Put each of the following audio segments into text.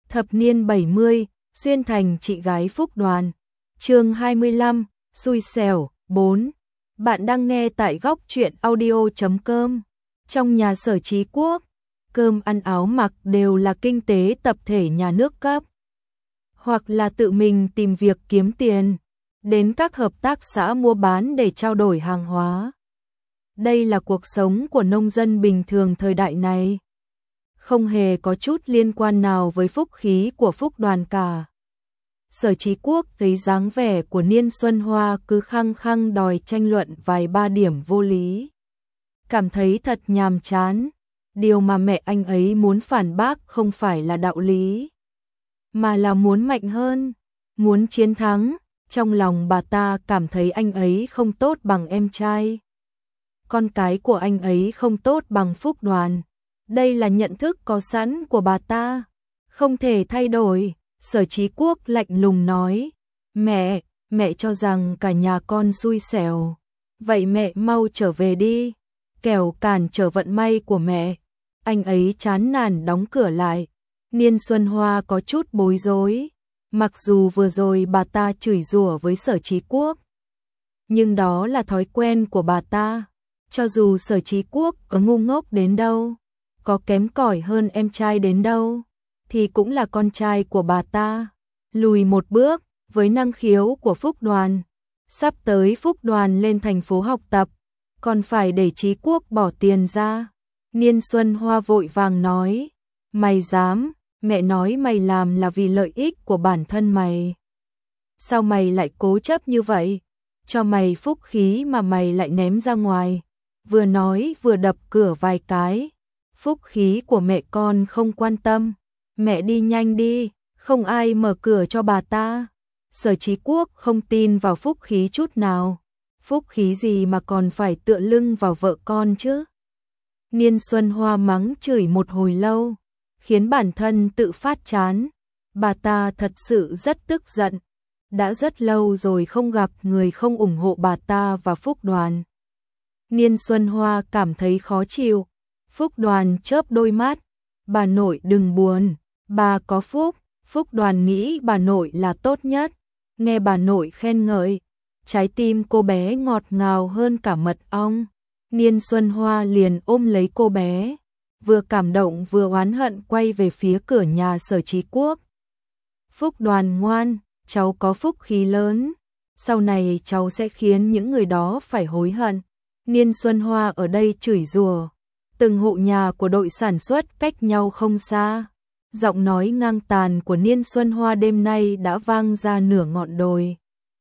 Thập niên 70, xuyên thành chị gái Phúc Đoàn. Chương 25, xui xẻo 4. Bạn đang nghe tại góc truyện audio.com. Trong nhà Sở Chí Quốc, cơm ăn áo mặc đều là kinh tế tập thể nhà nước cấp, hoặc là tự mình tìm việc kiếm tiền, đến các hợp tác xã mua bán để trao đổi hàng hóa. Đây là cuộc sống của nông dân bình thường thời đại này, không hề có chút liên quan nào với phúc khí của Phúc Đoàn cả. Sở Chí Quốc thấy dáng vẻ của Niên Xuân Hoa cứ khăng khăng đòi tranh luận vài ba điểm vô lý, cảm thấy thật nhàm chán. Điều mà mẹ anh ấy muốn phản bác không phải là đạo lý, mà là muốn mạnh hơn, muốn chiến thắng. Trong lòng bà ta cảm thấy anh ấy không tốt bằng em trai, con cái của anh ấy không tốt bằng Phúc Đoàn. Đây là nhận thức có sẵn của bà ta, không thể thay đổi. Sở Chí Quốc lạnh lùng nói, mẹ cho rằng cả nhà con xui xẻo, vậy mẹ mau trở về đi, kẻo cản trở vận may của mẹ. Anh ấy chán nản đóng cửa lại. Niên Xuân Hoa có chút bối rối, mặc dù vừa rồi bà ta chửi rủa với Sở Chí Quốc, nhưng đó là thói quen của bà ta. Cho dù Sở Chí Quốc có ngu ngốc đến đâu, có kém cỏi hơn em trai đến đâu, thì cũng là con trai của bà ta. Lùi một bước, với năng khiếu của Phúc Đoàn, sắp tới Phúc Đoàn lên thành phố học tập, còn phải để Chí Quốc bỏ tiền ra. Niên Xuân Hoa vội vàng nói, mày dám? Mẹ nói mày làm là vì lợi ích của bản thân mày. Sao mày lại cố chấp như vậy? Cho mày phúc khí mà mày lại ném ra ngoài. Vừa nói vừa đập cửa vài cái. Phúc khí của mẹ con không quan tâm. Mẹ đi nhanh đi, không ai mở cửa cho bà ta. Sở Chí Quốc không tin vào phúc khí chút nào. Phúc khí gì mà còn phải tựa lưng vào vợ con chứ? Niên Xuân Hoa mắng chửi một hồi lâu, khiến bản thân tự phát chán. Bà ta thật sự rất tức giận. Đã rất lâu rồi không gặp người không ủng hộ bà ta và Phúc Đoàn. Niên Xuân Hoa cảm thấy khó chịu. Phúc Đoàn chớp đôi mắt, bà nội đừng buồn, bà có phúc. Phúc Đoàn nghĩ bà nội là tốt nhất. Nghe bà nội khen ngợi, trái tim cô bé ngọt ngào hơn cả mật ong. Niên Xuân Hoa liền ôm lấy cô bé, vừa cảm động vừa oán hận quay về phía cửa nhà Sở Chí Quốc. Phúc Đoàn ngoan, cháu có phúc khí lớn, sau này cháu sẽ khiến những người đó phải hối hận. Niên Xuân Hoa ở đây chửi rủa, từng hộ nhà của đội sản xuất cách nhau không xa. Giọng nói ngang tàn của Niên Xuân Hoa đêm nay đã vang ra nửa ngọn đồi,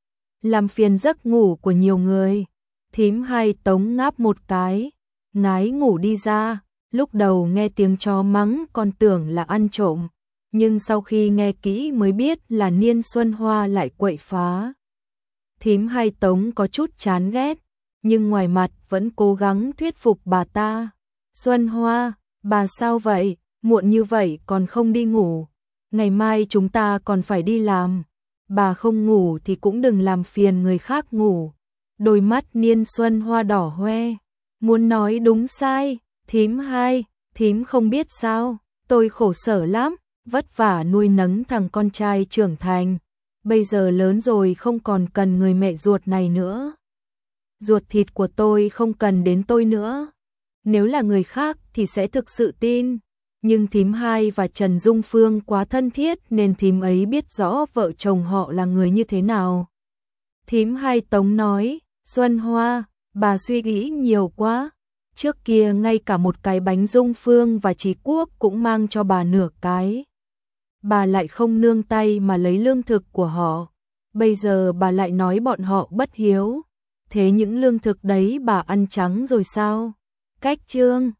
làm phiền giấc ngủ của nhiều người. Thím Hai tống ngáp một cái, ngái ngủ đi ra. Lúc đầu nghe tiếng chó mắng còn tưởng là ăn trộm, nhưng sau khi nghe kỹ mới biết là Niên Xuân Hoa lại quậy phá. Thím Hai tống có chút chán ghét, nhưng ngoài mặt vẫn cố gắng thuyết phục bà ta. Xuân Hoa, bà sao vậy? Muộn như vậy còn không đi ngủ. Ngày mai chúng ta còn phải đi làm. Bà không ngủ thì cũng đừng làm phiền người khác ngủ. Đôi mắt Niên Xuân Hoa đỏ hoe, muốn nói đúng sai. Thím Hai, thím không biết sao, tôi khổ sở lắm, vất vả nuôi nấng thằng con trai trưởng thành. Bây giờ lớn rồi không còn cần người mẹ ruột này nữa. Ruột thịt của tôi không cần đến tôi nữa. Nếu là người khác thì sẽ thực sự tin. Nhưng thím Hai và Trần Dung Phương quá thân thiết nên thím ấy biết rõ vợ chồng họ là người như thế nào. Thím Hai tống nói, Xuân Hoa, bà suy nghĩ nhiều quá. Trước kia ngay cả một cái bánh Dung Phương và Chí Quốc cũng mang cho bà nửa cái. Bà lại không nương tay mà lấy lương thực của họ. Bây giờ bà lại nói bọn họ bất hiếu. Thế những lương thực đấy bà ăn trắng rồi sao? Cách chương